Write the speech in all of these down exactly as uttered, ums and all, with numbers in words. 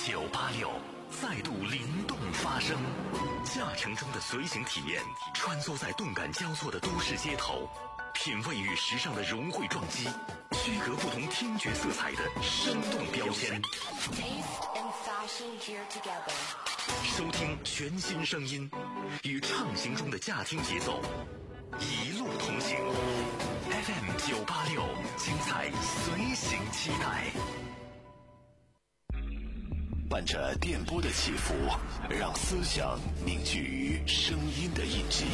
九八六再度灵动发声，驾乘中的随行体验，穿梭在动感交错的都市街头，品味与时尚的融汇撞击，区隔不同听觉色彩的生动标签。收听全新声音，与畅行中的驾听节奏，一路同行。F M 九八六，精彩随行期待。伴着电波的起伏，让思想凝聚于声音的印记，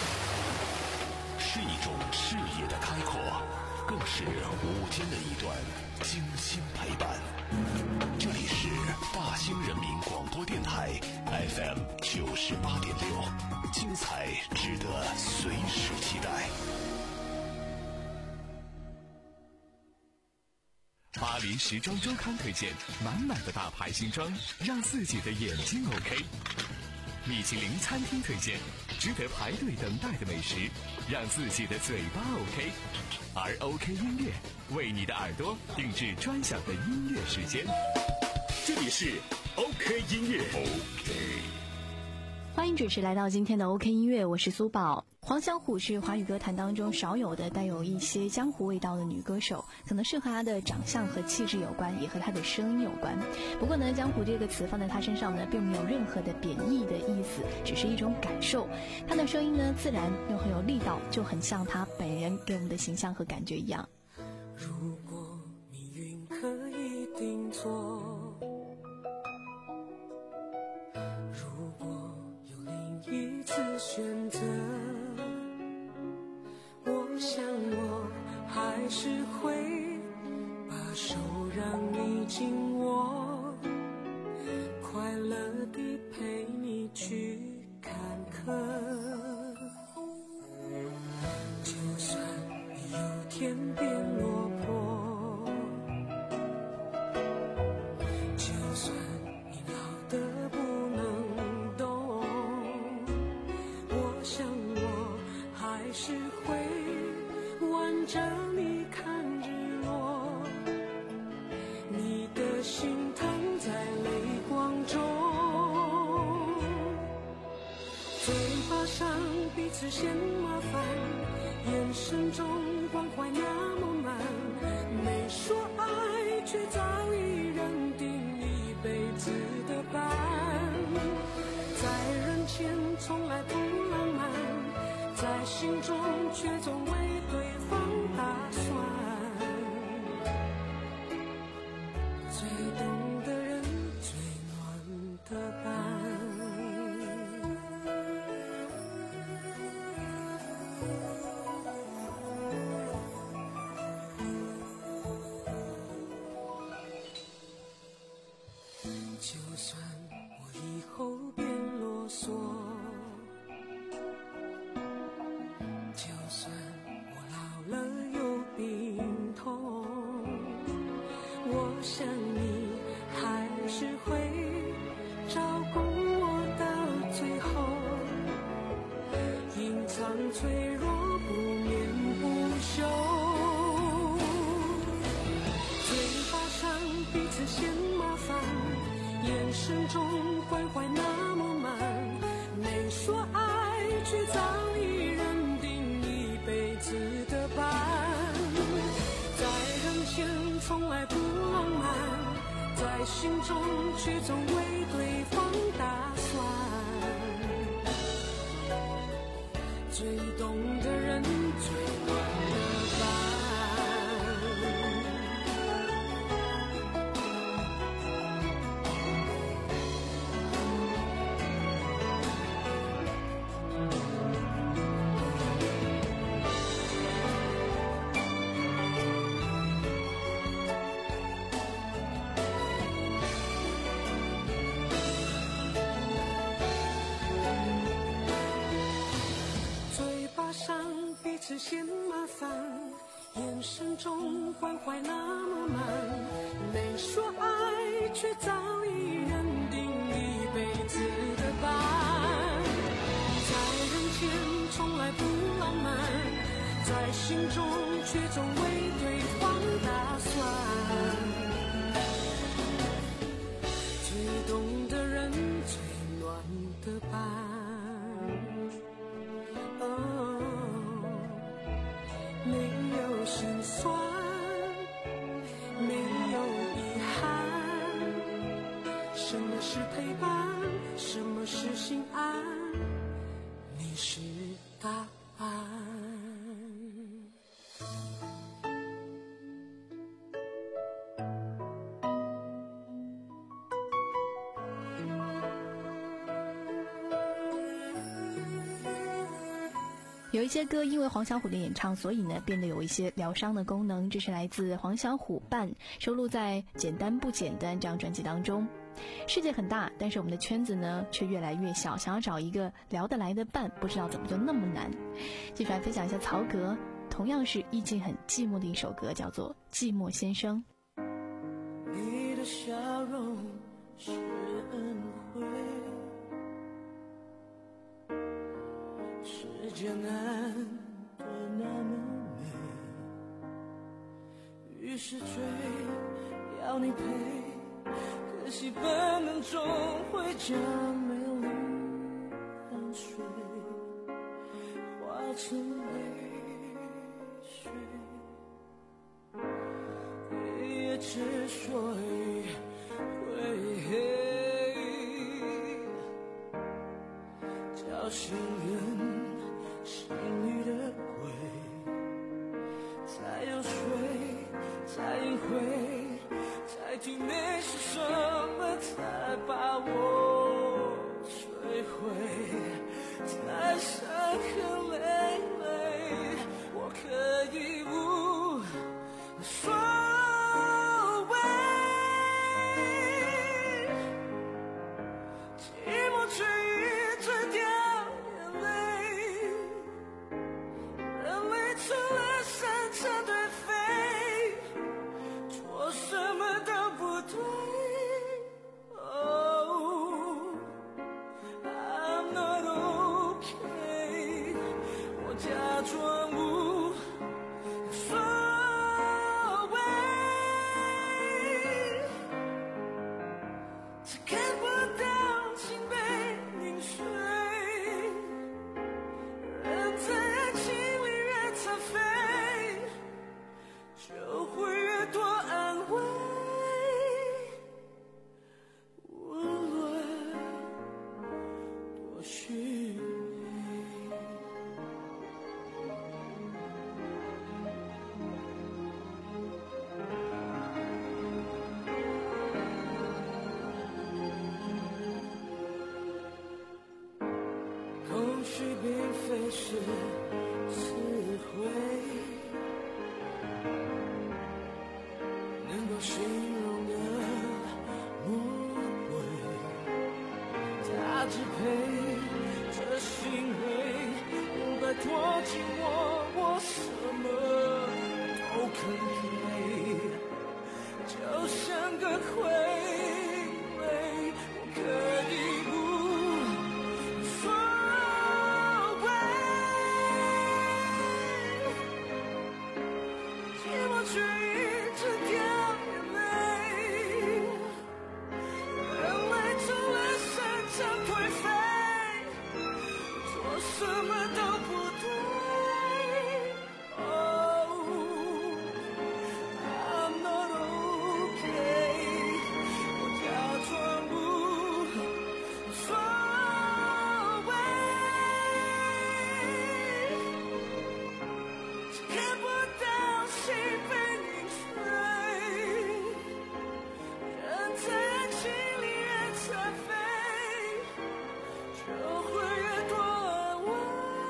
是一种视野的开阔，更是午间的一段精心陪伴。这里是大兴人民广播电台 F M 九十八点六，精彩值得随时期待。 巴黎时装周刊推荐满满的大牌新装，让自己的眼睛 OK。米其林餐厅推荐值得排队等待的美食，让自己的嘴巴 OK。而 OK 音乐为你的耳朵定制专享的音乐时间。这里是 OK 音乐 OK。 欢迎准时来到今天的 OK 音乐，我是苏宝。黄小琥是华语歌坛当中少有的带有一些江湖味道的女歌手，可能是和她的长相和气质有关，也和她的声音有关。不过呢，江湖这个词放在她身上呢，并没有任何的贬义的意思，只是一种感受。她的声音呢，自然又很有力道，就很像她本人给我们的形象和感觉一样。 如果命运可以定做，如果有另一次选择，我想我还是会把手让你紧握，快乐地陪你去坎坷。就算你有天变落魄，就算你老得不能动，我想我还是会挽着你看日落，你的心疼在泪光中，嘴巴上彼此嫌麻烦，眼神中关怀那么慢，没说爱却早已认定一辈子的伴，在人前从来不浪漫，在心中却总为对方打算，最懂的人最暖的伴。就算我以后变啰嗦，就算我老了有病痛，我想你还是会照顾我到最后，隐藏脆弱不眠不休，嘴巴上彼此嫌麻烦，眼神中关怀那么慢，没说爱却早已认定一辈子的伴，在人前从来不浪漫，在心中却总为对方打算，最懂的人最暖的伴。只嫌麻烦，眼神中关怀那么慢，没说爱却早已认定一辈子的伴，在人前从来不浪漫，在心中却总为对方打算，最么是陪伴，什么是心安，你是答案。 有一些歌因为黄小琥的演唱，所以呢变得有一些疗伤的功能。这是来自黄小琥伴，收录在《简单不简单》这张专辑当中。世界很大，但是我们的圈子呢却越来越小，想要找一个聊得来的伴，不知道怎么就那么难。接下来分享一下曹格，同样是意境很寂寞的一首歌，叫做《寂寞先生》。 你的笑容是恩惠，世界难得那么美，于是追要你陪，可惜本能终会将美丽汗水化成泪水，夜夜之所以会黑，叫醒人心里的鬼，才有水，才隐晦，才体内是什么，才把我摧毁，才伤痕累累，我可以无所谓，寂寞却一直掉眼泪，人类除了擅长对飞，做什么都不对。Oh, I'm not okay， 我假装无所谓，只看不到心被凝碎，人在爱情里越残废，就会越多安慰，无论多虚伪。空虚并非是词汇，能够形容的魔鬼，它支配着行为，不拜托紧我，我什么都肯给，就像个傀儡，我可以无所谓，寂寞却一直掉眼泪，人类除了擅长颓废，做什么都不对。Oh, I'm not okay， 我假装无所谓，只看不到心被凝碎，人在爱情里越残废，就会越多安慰。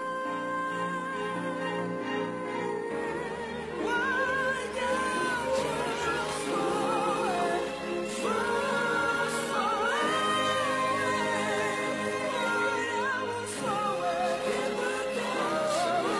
我要无所谓，无所谓，我要无所谓，看不到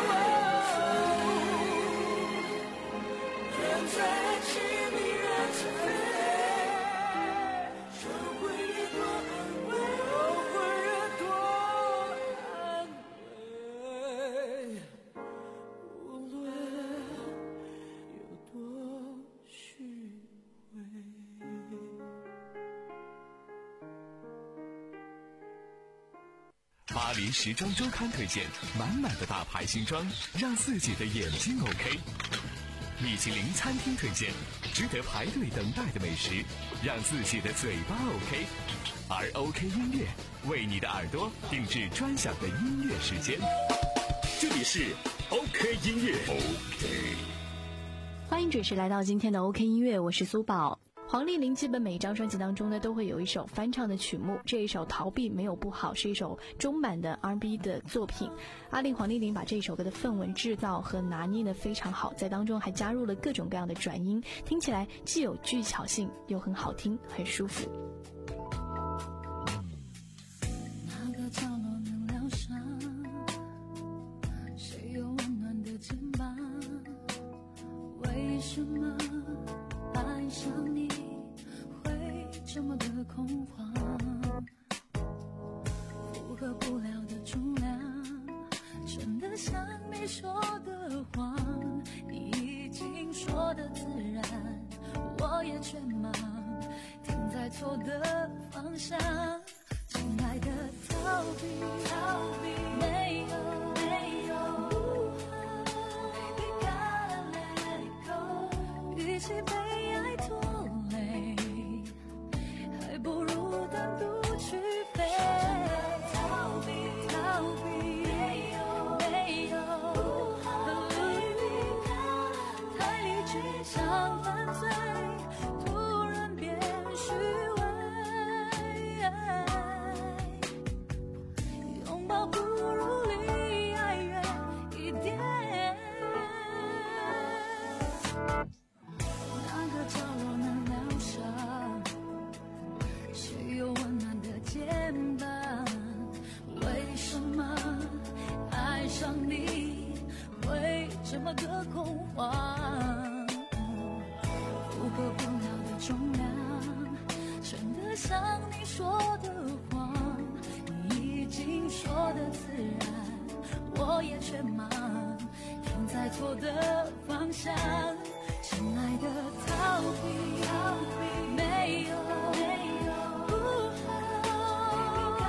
人在爱情里越残废，就会越多安慰，就会越多安慰，无论有多虚伪。 巴黎时装周刊推荐满满的大牌新装，让自己的眼睛 OK。米其林餐厅推荐值得排队等待的美食，让自己的嘴巴 OK。而 OK 音乐为你的耳朵定制专享的音乐时间。这里是 OK 音乐 OK。 欢迎准时来到今天的 OK 音乐，我是苏宝。黄丽玲基本每一张专辑当中呢，都会有一首翻唱的曲目。这一首《逃避没有不好》是一首中版的 R and B 的作品。阿令黄丽玲把这首歌的氛围制造和拿捏得非常好，在当中还加入了各种各样的转音，听起来既有技巧性，又很好听，很舒服。 哪个角落能疗伤？谁有温暖的肩膀？为什么爱上你会这么的恐慌？符合不了的重量，真的像你说的谎，你已经说的自然，我也全盲，停在错的方向。亲爱的，逃避逃避没有没有不好， Baby gotta let it go， 与其被爱拖累，还不如单独去飞。逃避逃避没有没有不好， Baby gotta 太理智像犯罪，突然变虚伪，拥抱不如离爱远一点。哪个角落能疗伤？谁有温暖的肩膀？为什么爱上你会这么的恐慌？符合不了的重量，真的像你说的谎，你已经说的自然，我也全盲，停在错的方向。亲爱的，逃避逃避没有没有不好，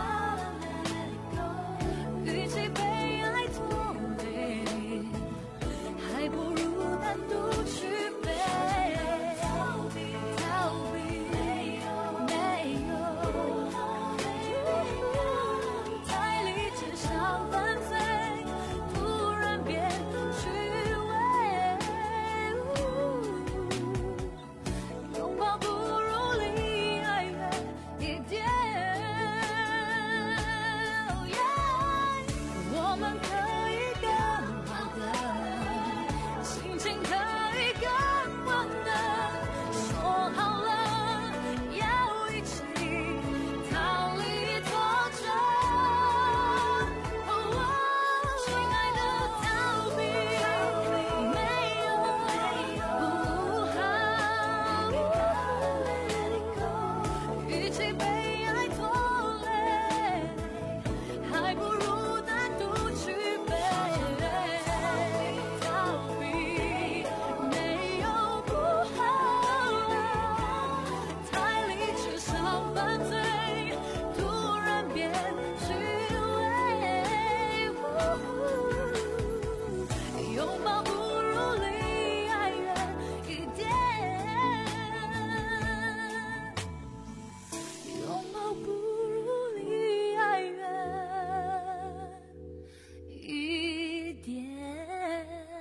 与其被爱拖累，还不如单独去飞。逃避逃避没有没有，太理智像犯罪，突然变虚伪，拥抱不如离爱远一点。我们可以更好的，心情可以更稳的，说好了要一起逃离挫折。哦，亲爱的，逃避没有不好，与其被爱拖累，还不如单独去飞。逃避没有不好，太理智像犯罪，突然变虚伪，拥抱不如离爱远一点，拥抱不如离爱远一点。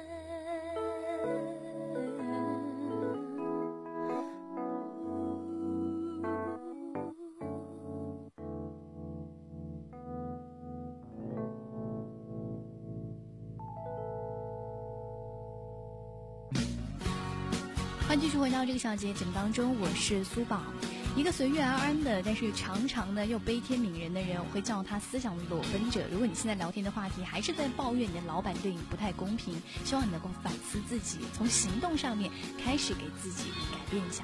欢迎继续回到这个小节节目当中，我是苏宝。一个随遇而安的，但是常常呢又悲天悯人的人，我会叫他思想裸奔者。如果你现在聊天的话题还是在抱怨你的老板对你不太公平，希望你能够反思自己，从行动上面开始给自己改变一下。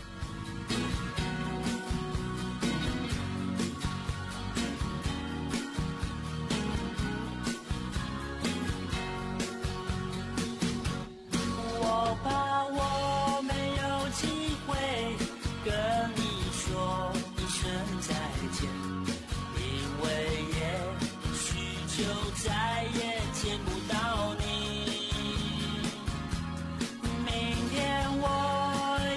我怕我没有机会跟你说一声再见，因为也许就再也见不到你。明天我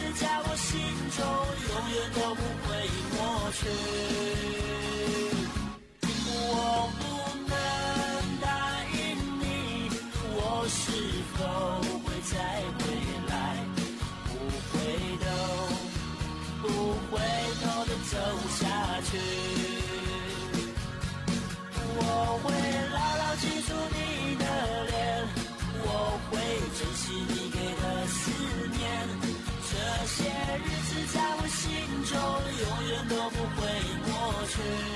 在我心中永远都不会抹去。我不能答应你，我是否会再回来？不回头，不回头的走下去。我会牢牢记住你的脸，我会珍惜你给的思念。这些日子在我心中永远都不会抹去。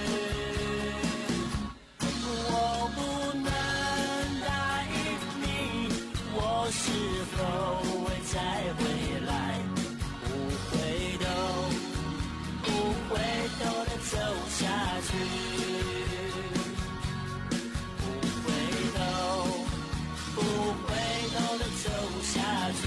我不能答应你，我是否会再回来？不回头，不回头的走下去。不回头，不回头的走下去。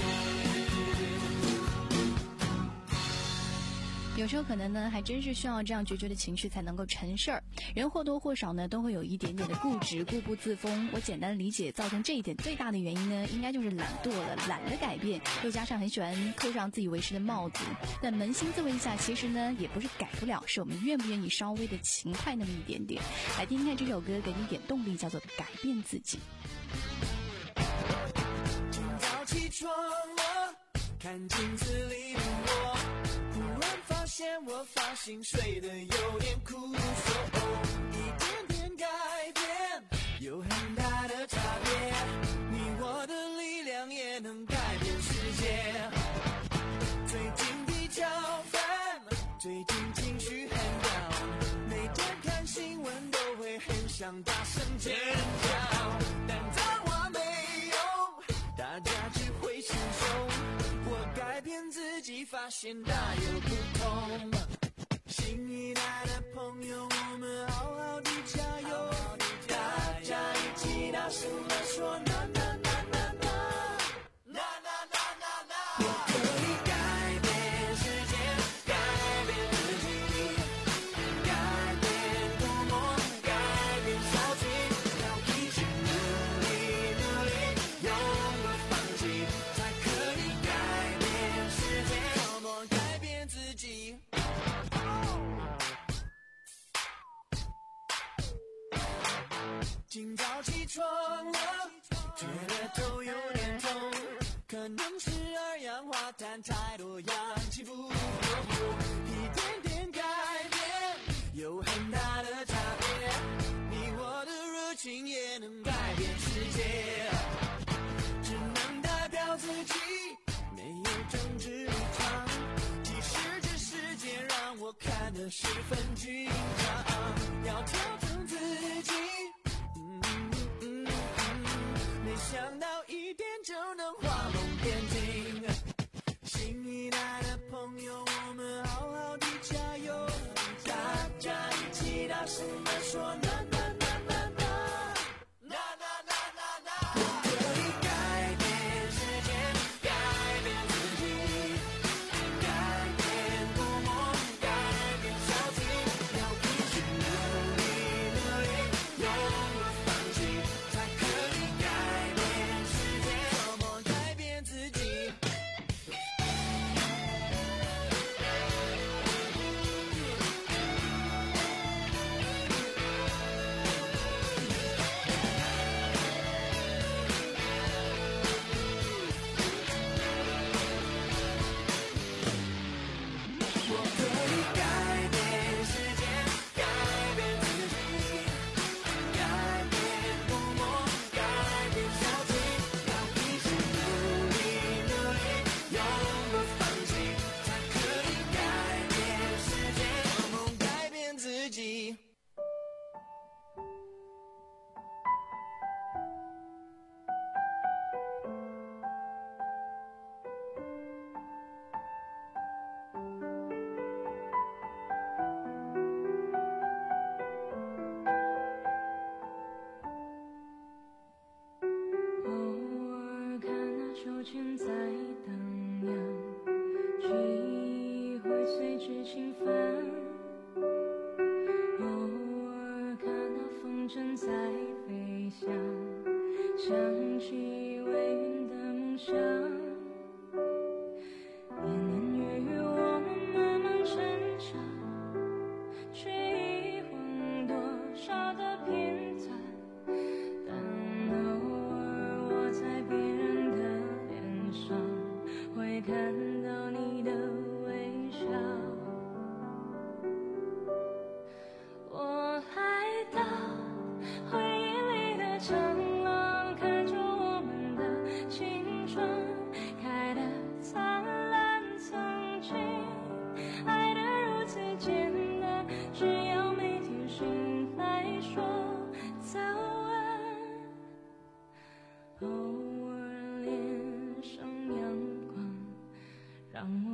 有时候可能呢，还真是需要这样决绝的情绪才能够成事儿。人或多或少呢，都会有一点点的固执、固步自封。我简单理解，造成这一点最大的原因呢，应该就是懒惰了，懒得改变，又加上很喜欢扣上自以为是的帽子。那扪心自问一下，其实呢，也不是改不了，是我们愿不愿意稍微的勤快那么一点点。来听听看这首歌，给你一点动力，叫做《改变自己》。 今早起床了，看镜子里的我，突然发现我发型睡得有点枯瘦，一点点改变有很大的差别，你我的力量也能改变世界。最近比较烦，最近情绪很 down， 每天看新闻都会很想大声尖叫，但脏话没用，大家只会享受。我改变自己，发现大有不同。新一代的朋友，我们好好的加油，大家一起大声地说那那那那那那那那那那。我可以改变世界，改变自己，改变不梦，改变小气，要一直努力努力，永不放弃，才可以改变世界，怎么改变自己。今早起床了，觉得头有点痛，可能是二氧化碳太多，氧气不够，一点点改变有很大的差别，你我的热情也能改变世界，只能代表自己，没有政治立场，其实这世界让我看得十分紧张，要调整自己，嗯嗯嗯嗯，没想到一点就能画龙点睛。新一代的朋友，我们好好的加油，大家一起大声地说那那那那那那那那那那。我可以改变世界，改变自己，改变不梦，改变小气，要一直努力努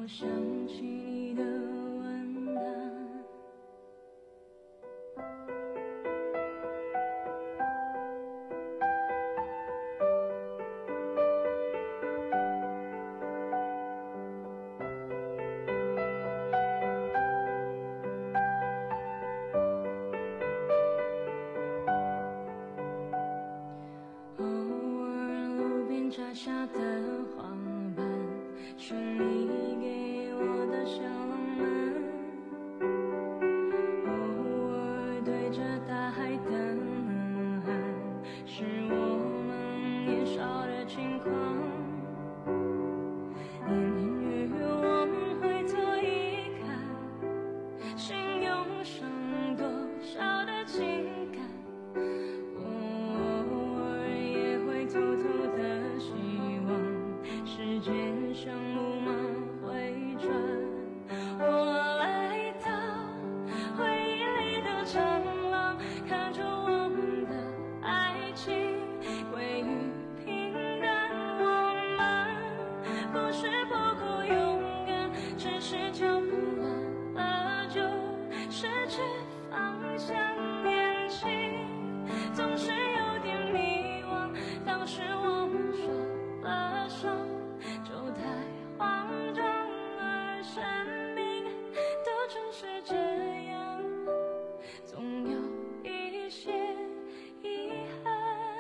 我想起你的温暖。偶尔路边摘下的花瓣，是你给我的小浪漫。偶尔对着大海的喊，是我们年少的轻狂。年年月月我们回头一看，心涌上多少的情感。偷偷的希望时间像木马回转，我来到回忆里的长廊，看着我们的爱情归于平淡。我们不是不够勇敢，只是脚步乱了就失去方向，眼睛总是有点迷惘。当时我们说了手，就太慌张，而生命都就是这样，总有一些遗憾。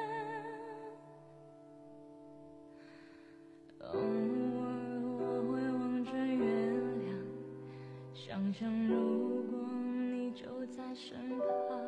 偶尔我会望着月亮，想象如果你就在身旁。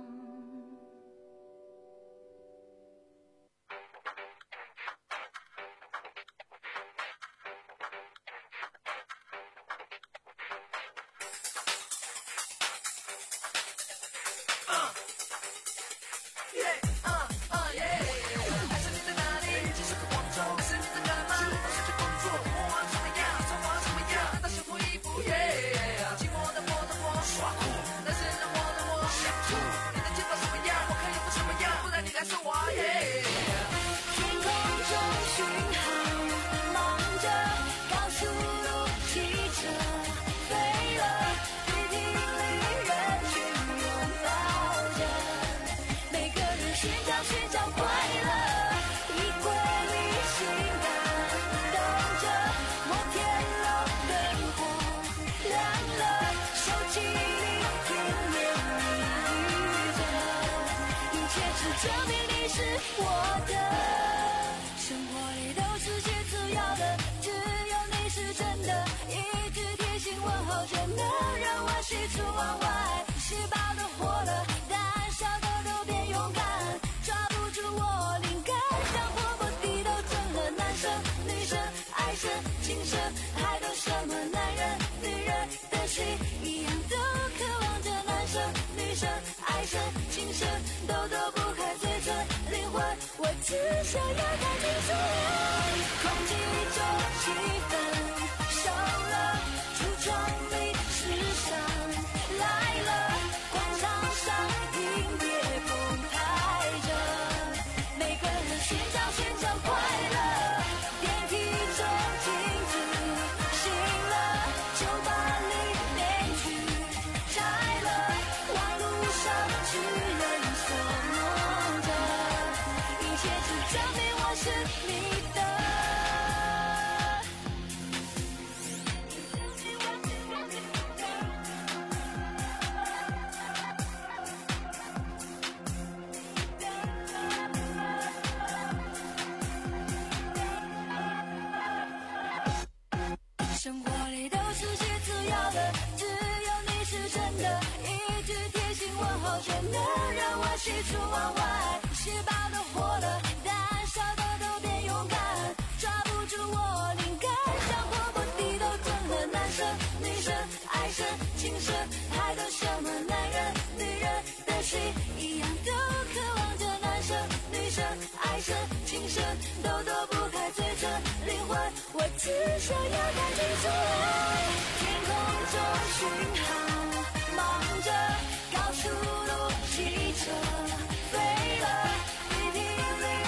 证明你是我的，生活里都是写字要的，只有你是真的，一句贴心问候就能让我喜出望外，细胞都活了，胆小的都变勇敢，抓不住我灵感，像破过地都准了，男生女生爱生情深，还等什么？男人女人的心一样都渴望着，男生女生爱生情深，都躲不开嘴唇灵魂，我只想要看清楚空气中气氛，少了橱窗里时尚，来了广场上音乐澎湃着，每个人寻找寻找快乐，电梯中镜子醒了，酒吧里面具摘了，网路上巨人手摸着，一切只证明我是你的。生活里都是写字要的，只有你是真的，一句贴心问候就能让我喜出望外，细胞都活了，胆小的都变勇敢，抓不住我灵感，像破过地都准了，男生女生爱生情深，还等什么？男人女人的心一样都渴望着，男生女生爱生情深，都躲不开嘴唇灵魂，我只想要看清楚天空中讯号，忙着高速路汽车飞了，雨停里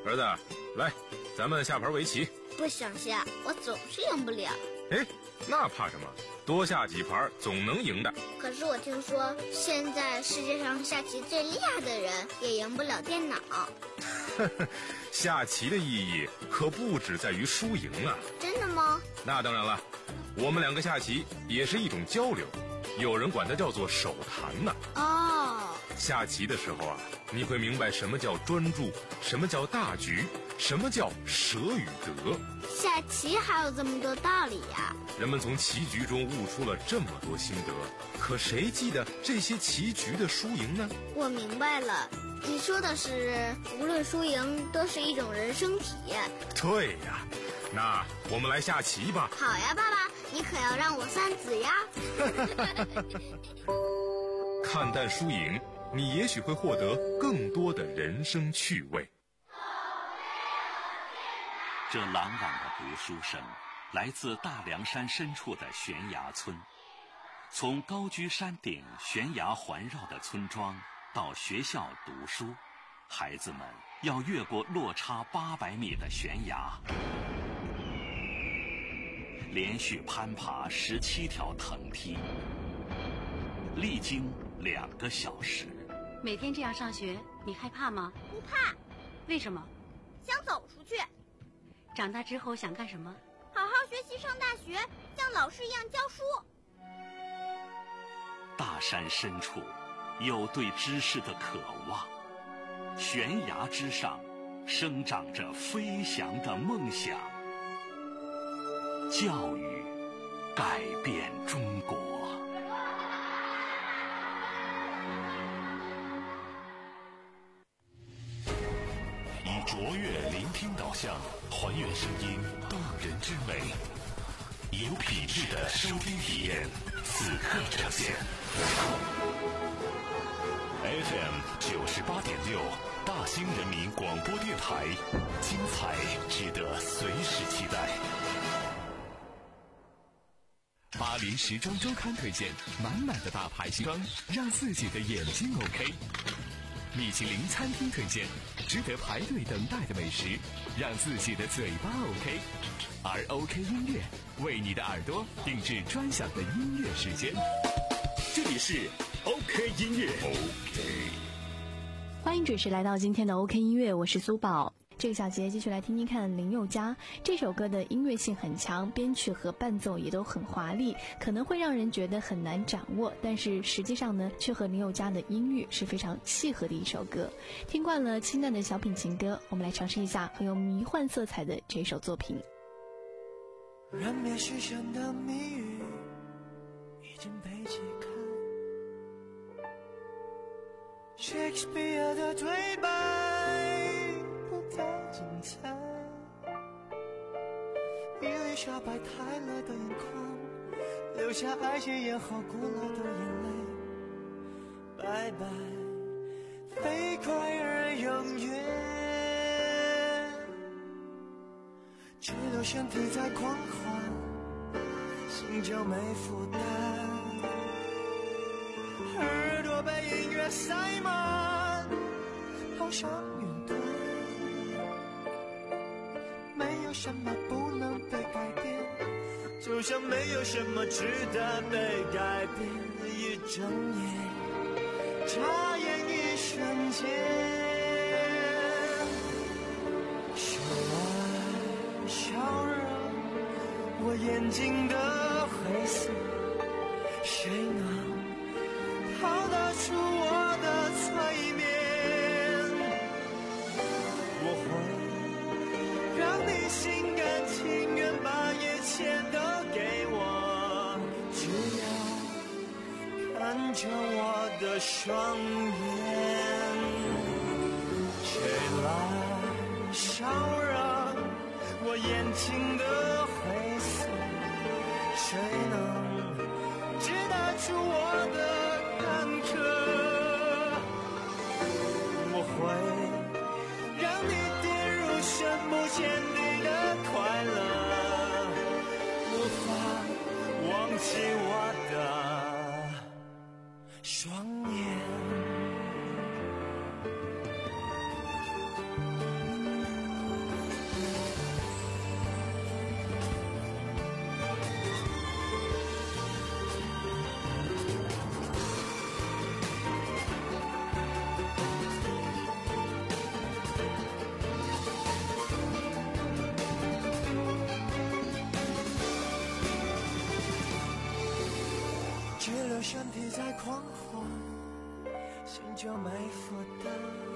儿子，来，咱们下盘围棋。 不想下，我总是赢不了。 哎，那怕什么？多下几盘总能赢的。 可是我听说，现在世界上下棋最厉害的人也赢不了电脑。 下棋的意义可不只在于输赢啊！ 真的吗？ 那当然了，我们两个下棋也是一种交流，有人管它叫做手谈呢。 哦， 下棋的时候啊，你会明白什么叫专注，什么叫大局，什么叫舍与得。 下棋还有这么多道理呀！ 人们从棋局中悟出了这么多心得，可谁记得这些棋局的输赢呢？ 我明白了，你说的是无论输赢都是一种人生体验。 对呀，那我们来下棋吧。 好呀，爸爸，你可要让我三子呀。 看淡输赢，你也许会获得更多的人生趣味。 这朗朗的读书声来自大凉山深处的悬崖村。从高居山顶悬崖环绕的村庄到学校读书，孩子们要越过落差八百米的悬崖，连续攀爬十七条藤梯，历经两个小时。 每天这样上学，你害怕吗？ 不怕。 为什么？ 想走出去。 长大之后想干什么？ 好好学习，上大学，像老师一样教书。 大山深处有对知识的渴望，悬崖之上生长着飞翔的梦想。教育改变中国。以卓越聆听导向，还原声音动人之美，有品质的收听体验，此刻呈现。F M 九十八点六，大兴人民广播电台，精彩值得随时期待。 巴黎时装周刊推荐满满的大牌新装，让自己的眼睛 OK。米其林餐厅推荐值得排队等待的美食，让自己的嘴巴 OK。而 OK 音乐为你的耳朵定制专享的音乐时间。这里是 OK 音乐 OK。 欢迎准时来到今天的 OK 音乐，我是苏宝。这个小节继续来听听看林宥嘉这首歌的音乐性很强，编曲和伴奏也都很华丽，可能会让人觉得很难掌握，但是实际上呢，却和林宥嘉的音域是非常契合的一首歌。听惯了清淡的小品情歌，我们来尝试一下很有迷幻色彩的这首作品。 人面狮身的谜语已经被解开， Shakespeare 的对白不太精彩，伊丽莎白泰勒的眼眶留下爱戒烟后古老的眼泪，拜拜飞快而永远，只留身体在狂欢，心就没负担，耳朵被音乐塞满，好像云端，没有什么不能被改变，就像没有什么值得被改变，一睁眼眨眼一瞬间，说来笑容我眼睛的灰色，谁能逃得出我的催眠？我会让你心甘情愿把一切都给我，只要看着我的双眼，吹来笑让我眼睛的灰色，谁能知得出我的坎坷？我会让你跌入深不见底的快乐，无法忘记我的双眼。 在狂欢，心就没负担，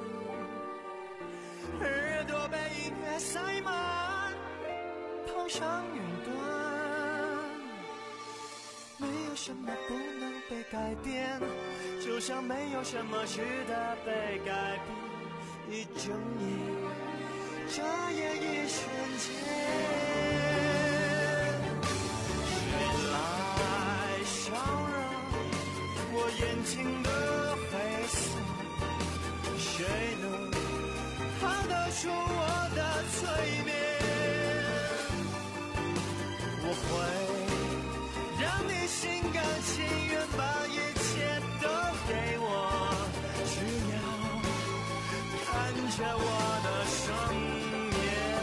耳朵被音乐塞满，跑上云端，没有什么不能被改变，就像没有什么值得被改变。一睁眼，眨眼一瞬间，谁来烧热我眼睛的黑色？谁能逃得出我的催眠？我会让你心甘情愿把一切都给我，只要看着我的双眼。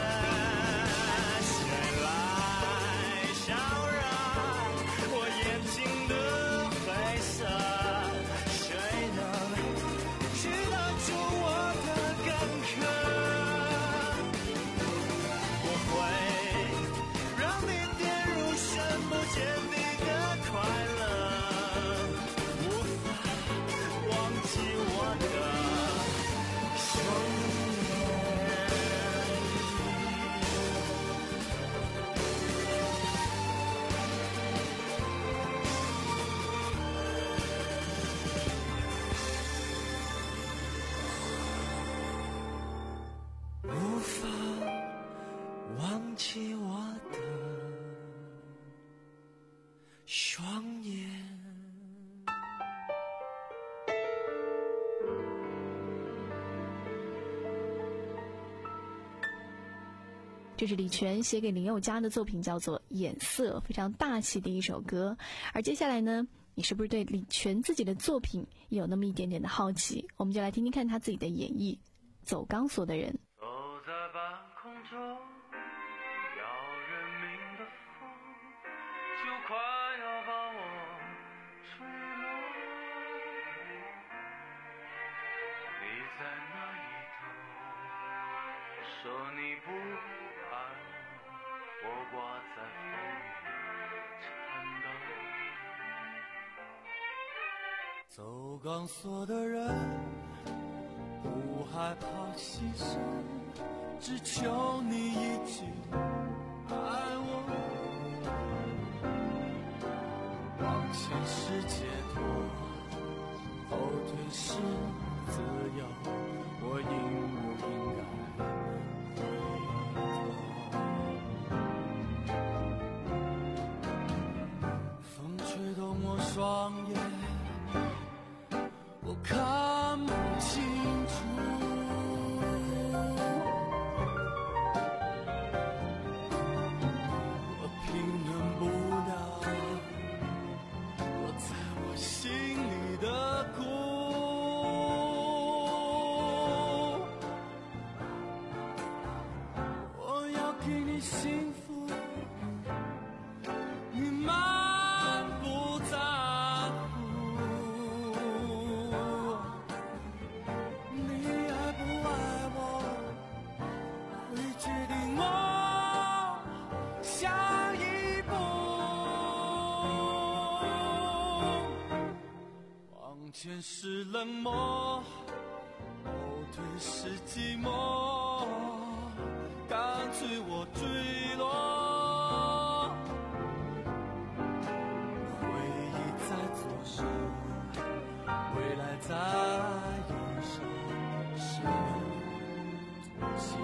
谁来烧热我眼睛的灰色？谁能知得住我的干渴？我会让你跌入深不见底的快乐，无法忘记我的双眼。无法忘记我的双眼。 这是李泉写给林宥嘉的作品，叫做《眼色》，非常大气的一首歌。而接下来呢，你是不是对李泉自己的作品也有那么一点点的好奇？我们就来听听看他自己的演绎《走钢索的人》。 走在半空中，要人命的风就快要把我吹落。你在那一头，说你不爱我，我挂在风里颤抖。 走钢索的人不害怕牺牲，只求你一句爱我。往前是解脱，后退是自由，我应不应该回头？风吹动我双眼，我看不清楚，我平衡不了我在我心里的苦。我要给你幸福，你满不在乎。你爱不爱我，会决定我下一步。往前是冷漠，后退是寂寞，干脆我坠落。回忆在左手，未来在右手，谁能同行？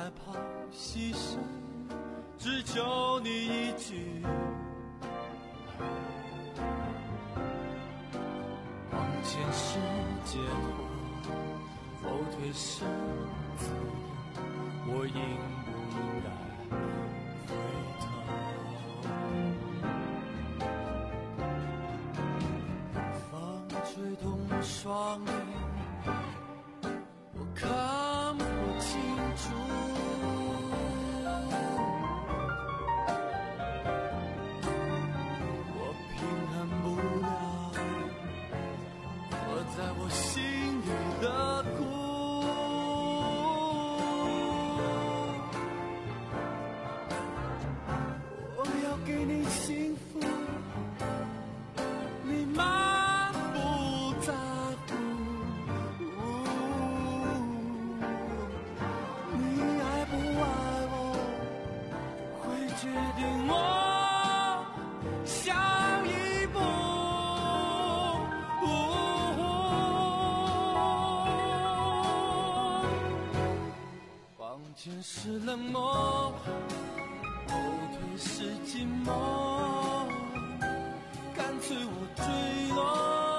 害怕牺牲，只求你一句，往前是解脱，后退是自由，我应不应该回头？风吹痛双眼，我看不清楚，我平衡不了我在我心里的苦。我要给你幸福，你满不在乎，你爱不爱我，会决定我下一步。往前是冷漠，后退是寂寞，干脆我坠落，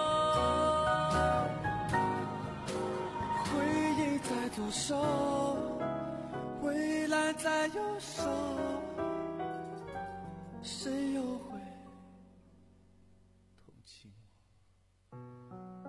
回忆在左手，未来在右手，谁又会同情我？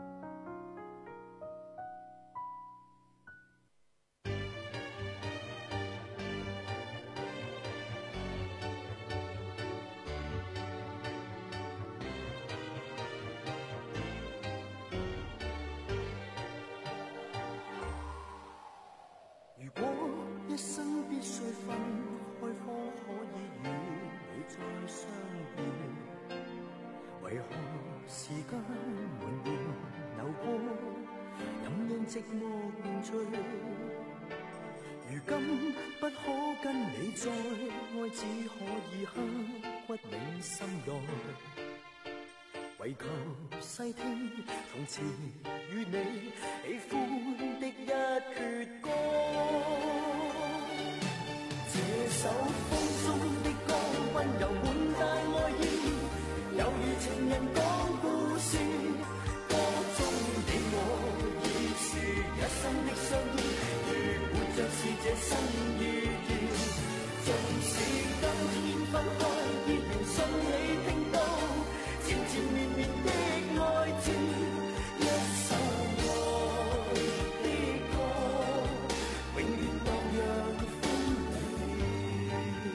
如果一生必須分開，方可以與你再相遇，為何時間緩緩流過，任人寂寞凝聚。如今不可跟你再愛，只可以刻骨銘心內，為求細聽從前與你喜歡的一闕歌。這首風中的歌，溫柔滿帶愛意，猶如情人講故事，歌中你我已是一生的相依，如活着是這生意義。縱使今天分開，依然信你聽到纏纏綿綿的愛字，一首愛的歌，永遠蕩漾風裏。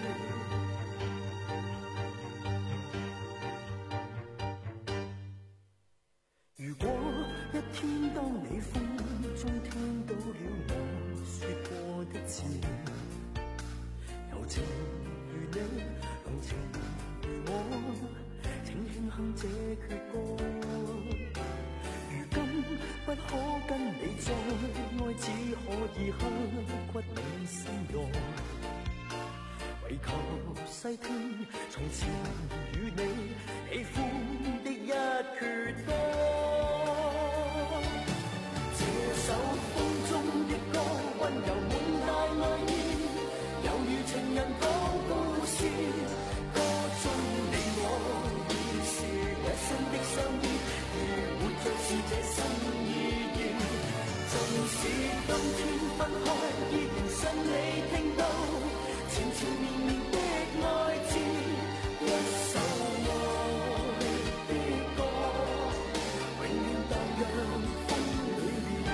如果一天當你風中聽到了我說過的字，柔情如你，濃情如我，請輕哼這闕歌。如今不可跟你再愛，只可以刻骨銘心內，為求細聽從前與你喜歡的一闕歌。這首風中的歌，溫柔滿帶愛意，猶如情人講故事，歌中你我已是一生的相依，如活着是這生意義。縱使今天分開，依然信你聽到纏纏綿綿的愛字，一首愛的歌，永遠蕩漾風裏面。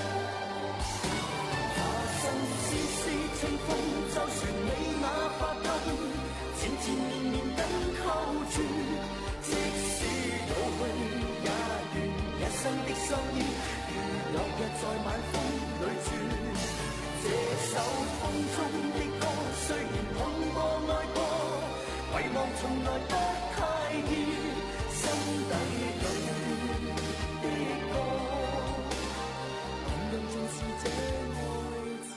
化身絲絲清風，就算你哪怕從來不太易，心底裏的歌，更重視這愛情。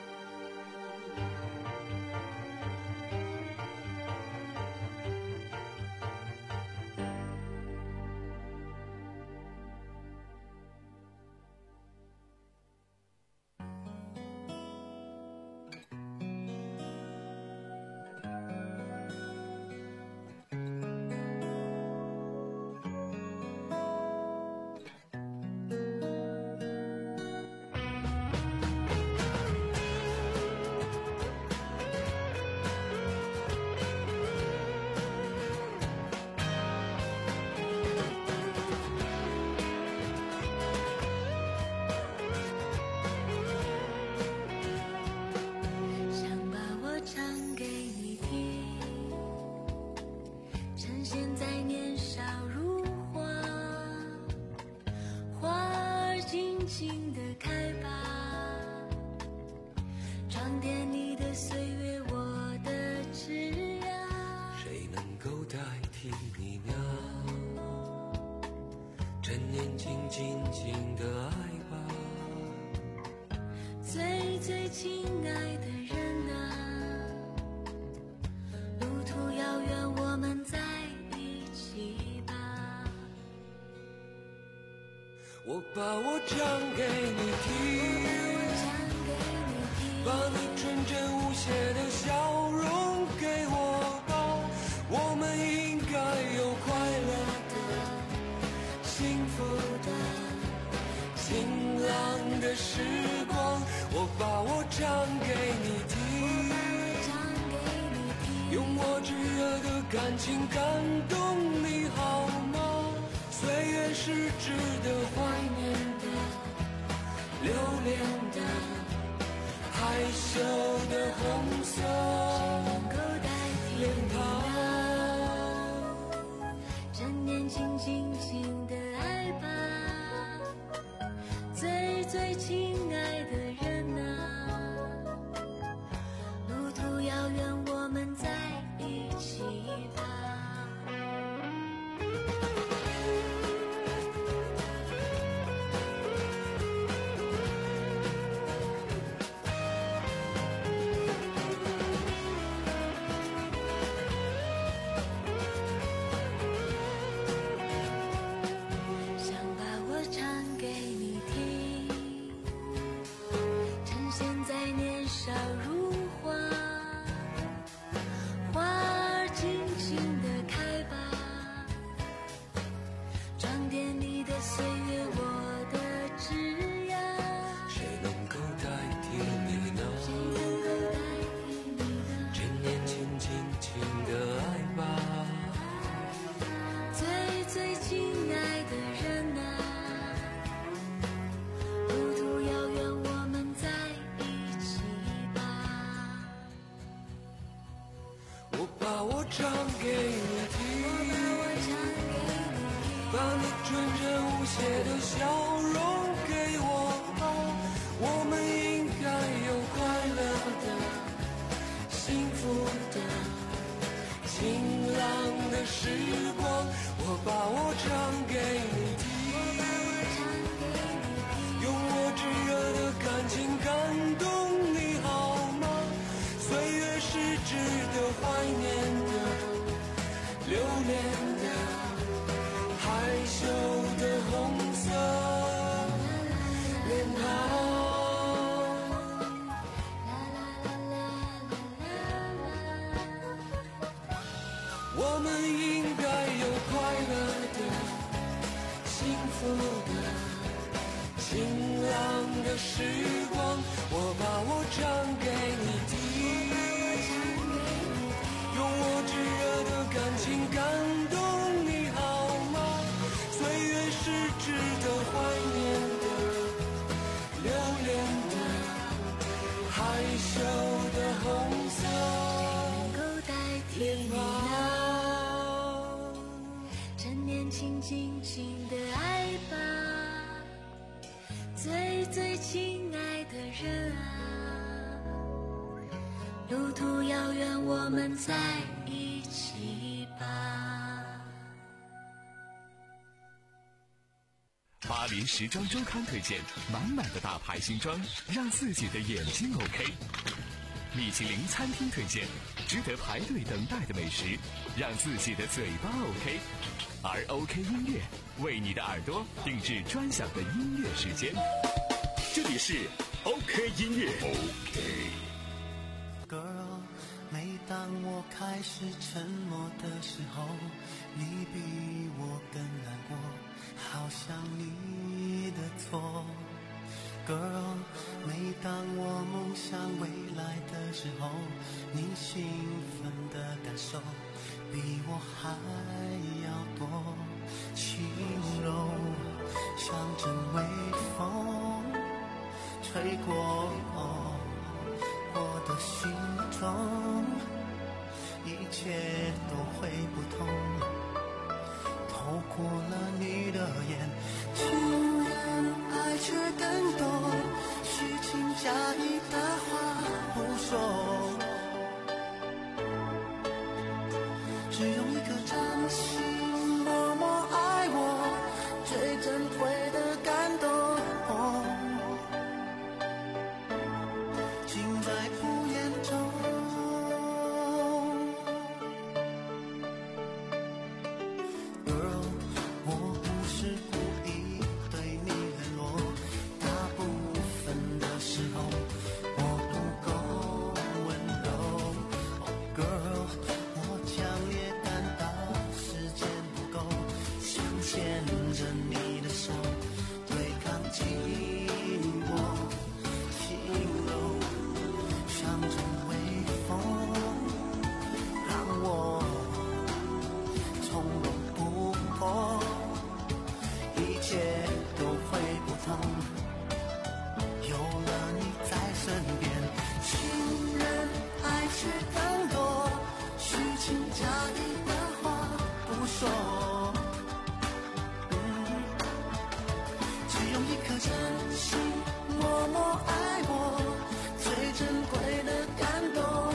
我把我唱给你听，把你纯真无邪的笑容给我吧，我们应该有快乐的、幸福的、晴朗的时光。我把我唱给你听，用我炙热的感情感动你好吗？岁月是值得怀念的、留恋的、害羞的红色脸庞， 趁年轻轻轻的爱吧，最最亲爱的人啊，路途遥远，我们在一起吧。 唱给你听，把你纯真无邪的笑容给我吧，我们应该有快乐的、幸福的、晴朗的时光。我把我唱给你听，用我炙热的感情感动你好吗？岁月是值得怀念的、留恋的、害羞的红色脸庞。我们应该有快乐的、幸福的、晴朗的时光。我把我唱给你听，用我炙热的感情感动你好吗？岁月是值得怀念的、留恋的、害羞的红色脸庞。 趁年轻轻轻的爱吧，最最亲爱的人啊，路途遥远，我们在一起。 吧。 巴黎时装周刊推荐满满的大牌新装，让自己的眼睛 OK。米其林餐厅推荐值得排队等待的美食，让自己的嘴巴 OK。而 OK 音乐为你的耳朵定制专享的音乐时间，这里是 OK 音乐。 Girl， 每当我开始沉默的时候，你比我更难过，好像你的错。Girl， 每当我梦想未来的时候，你兴奋的感受比我还要多，轻柔像阵微风吹过我的心中，一切都会不同，透过了你的眼，情人爱却更多，虚情假意的话不说，只用一颗真心默默爱我，最珍贵的感动，尽在不言中。Girl， 我不是故意对你冷落，大部分的时候我不够温柔。Oh girl， 我强烈感到时间不够，想牵着你的手对抗寂寞，轻柔像阵微风，让我从容不迫，一切都会不同，有了你在身边，情人爱却更多，虚情假意的话不说，嗯，只用一颗真心默默爱我，最珍贵的感动，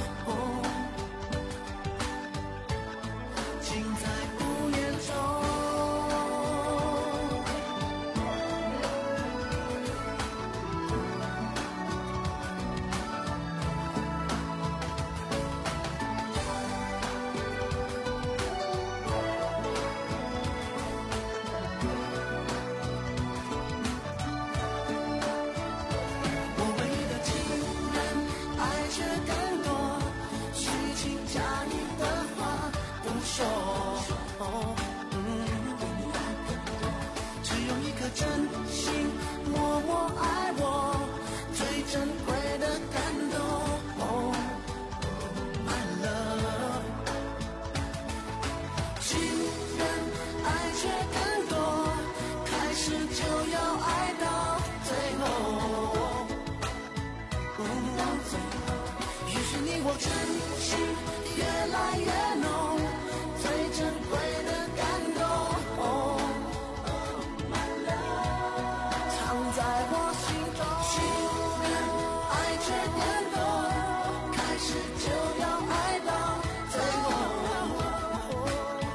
尽在不言中。我唯一的情人爱却更多，虚情假意的话不说，嗯，只用一颗真心默默爱我，最珍贵的感动。My love， 情人爱却更多，开始就要爱到最后。于是你我真心越来越浓，最珍贵的感动，藏在我心中。情人爱却更多，开始就要爱到最后。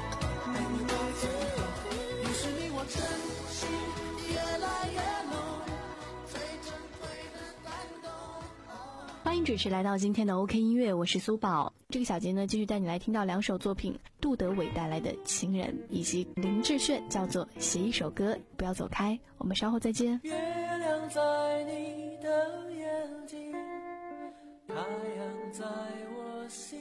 于是你我真心越来越浓，最珍贵的感动。 欢迎准时来到今天的 OK 音乐，我是苏宝。这个小节呢，继续带你来听到两首作品，杜德伟带来的《情人》，以及林志炫叫做《写一首歌》。不要走开，我们稍后再见。 月亮在你的眼睛，太阳在我心，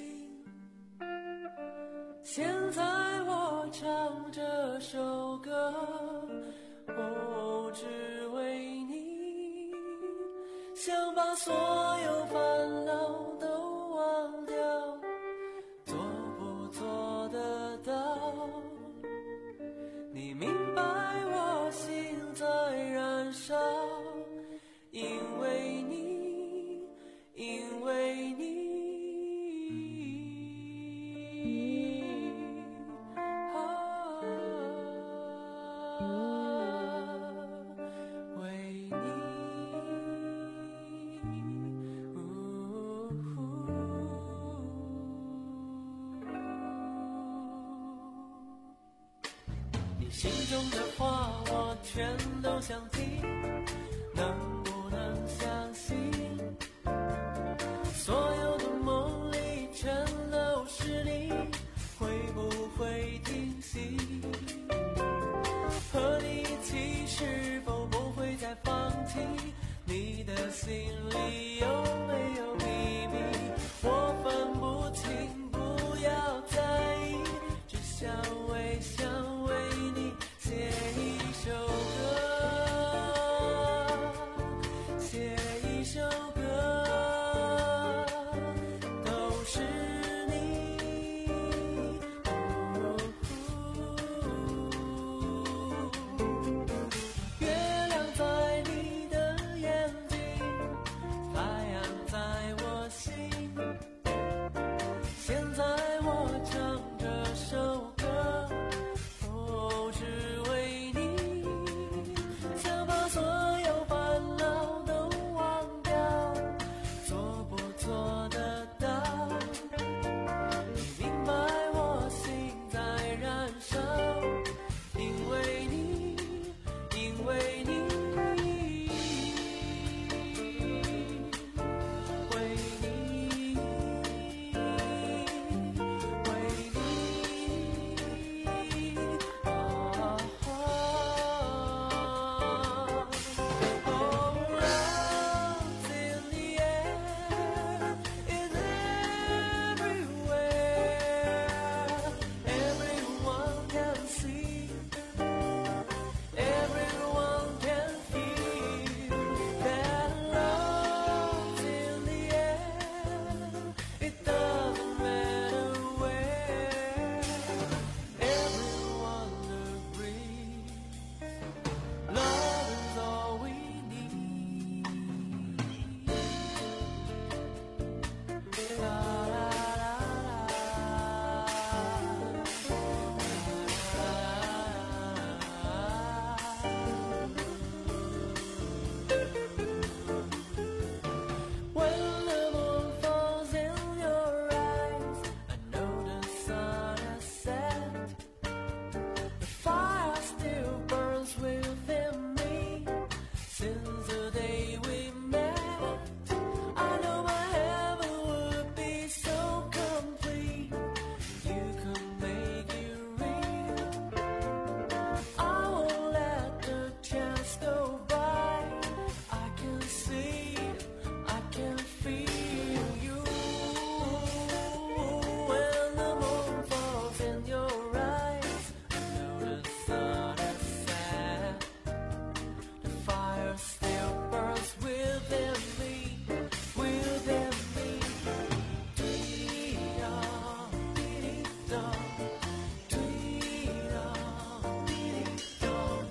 现在我唱这首歌，哦，只为你，想把所有烦恼都忘掉，做不做得到？你明白我心在燃烧，因为你，因为你。为你心中的话我全都想听，能不能相信所有的梦里全都是你，会不会停息，和你一起是否不会再放弃，你的心里有没有秘密，我分不清，不要在意，只想微笑为你写一首歌，写一首歌，都是你。月亮在你的眼睛，太阳在我心，现在我唱这首歌，都是为你，想把所有烦恼都忘掉，做不做得到？你明白我心在燃烧，因为你，因为你，为你，为你，啊Oh, love's in the air, it's everywhere. Everyone can see, everyone can feel that love's in the air. It doesn't matter where. Everyone agrees, love is all we need. La la la When the moon falls in your eyes, I know the sun has set. The fire still burns within me since the day we met. I know my heaven would be so complete if you could make it real. I won't let the chance go by. I can see, I can feel you. When the moon falls in your eyes, I know the sun has set. The fire still burns within me, within me. Dee-dum, dee-dee-dum, dee-dum, dee-dee-dum,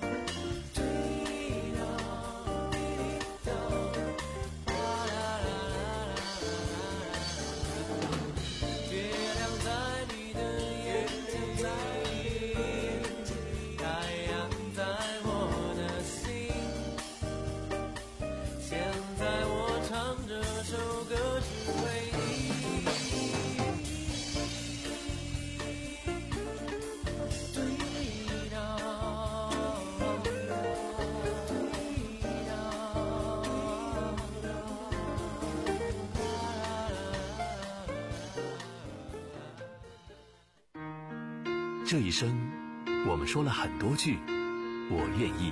dee-dum, dee-dee-dum. La-la-la-la-la-la-la. 月亮在你的眼睛，太阳在我的心，现在我唱这首歌只为你。对这一生，我们说了很多句“我愿意”。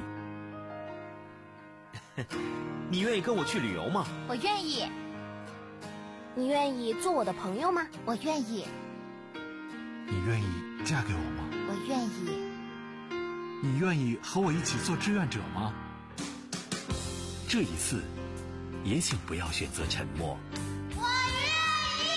你愿意跟我去旅游吗？ 我愿意。你愿意做我的朋友吗？我愿意。 你愿意嫁给我吗？ 我愿意。 你愿意和我一起做志愿者吗？ 这一次，也请不要选择沉默。 我愿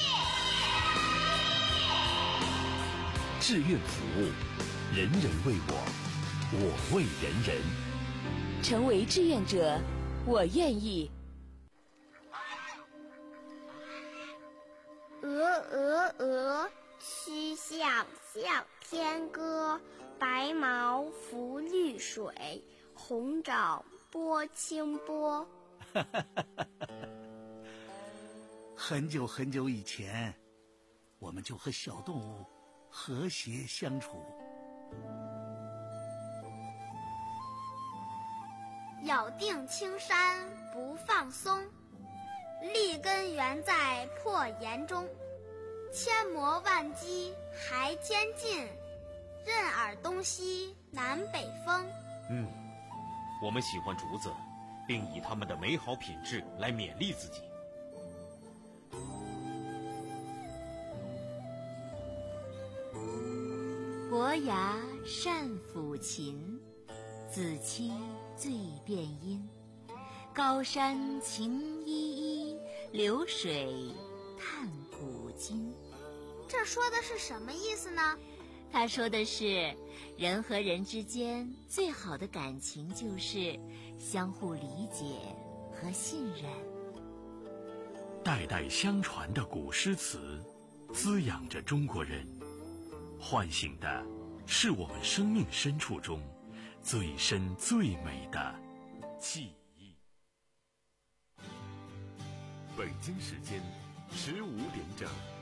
意。志愿服务，人人为我，我为人人。 成为志愿者，我愿意。 鹅鹅鹅，曲项向天歌。白毛浮绿水，红爪拨清波。 很久很久以前，我们就和小动物和谐相处。 咬定青山不放松，立根原在破岩中，千磨万击还坚劲，任尔东西南北风。 嗯，我们喜欢竹子，并以它们的美好品质来勉励自己。 伯牙善抚琴，子期最辨音。高山晴依依，流水叹古今。 这说的是什么意思呢？ 他说的是，人和人之间最好的感情就是相互理解和信任。 代代相传的古诗词，滋养着中国人，唤醒的是我们生命深处中最深最美的记忆。 北京时间十五点整。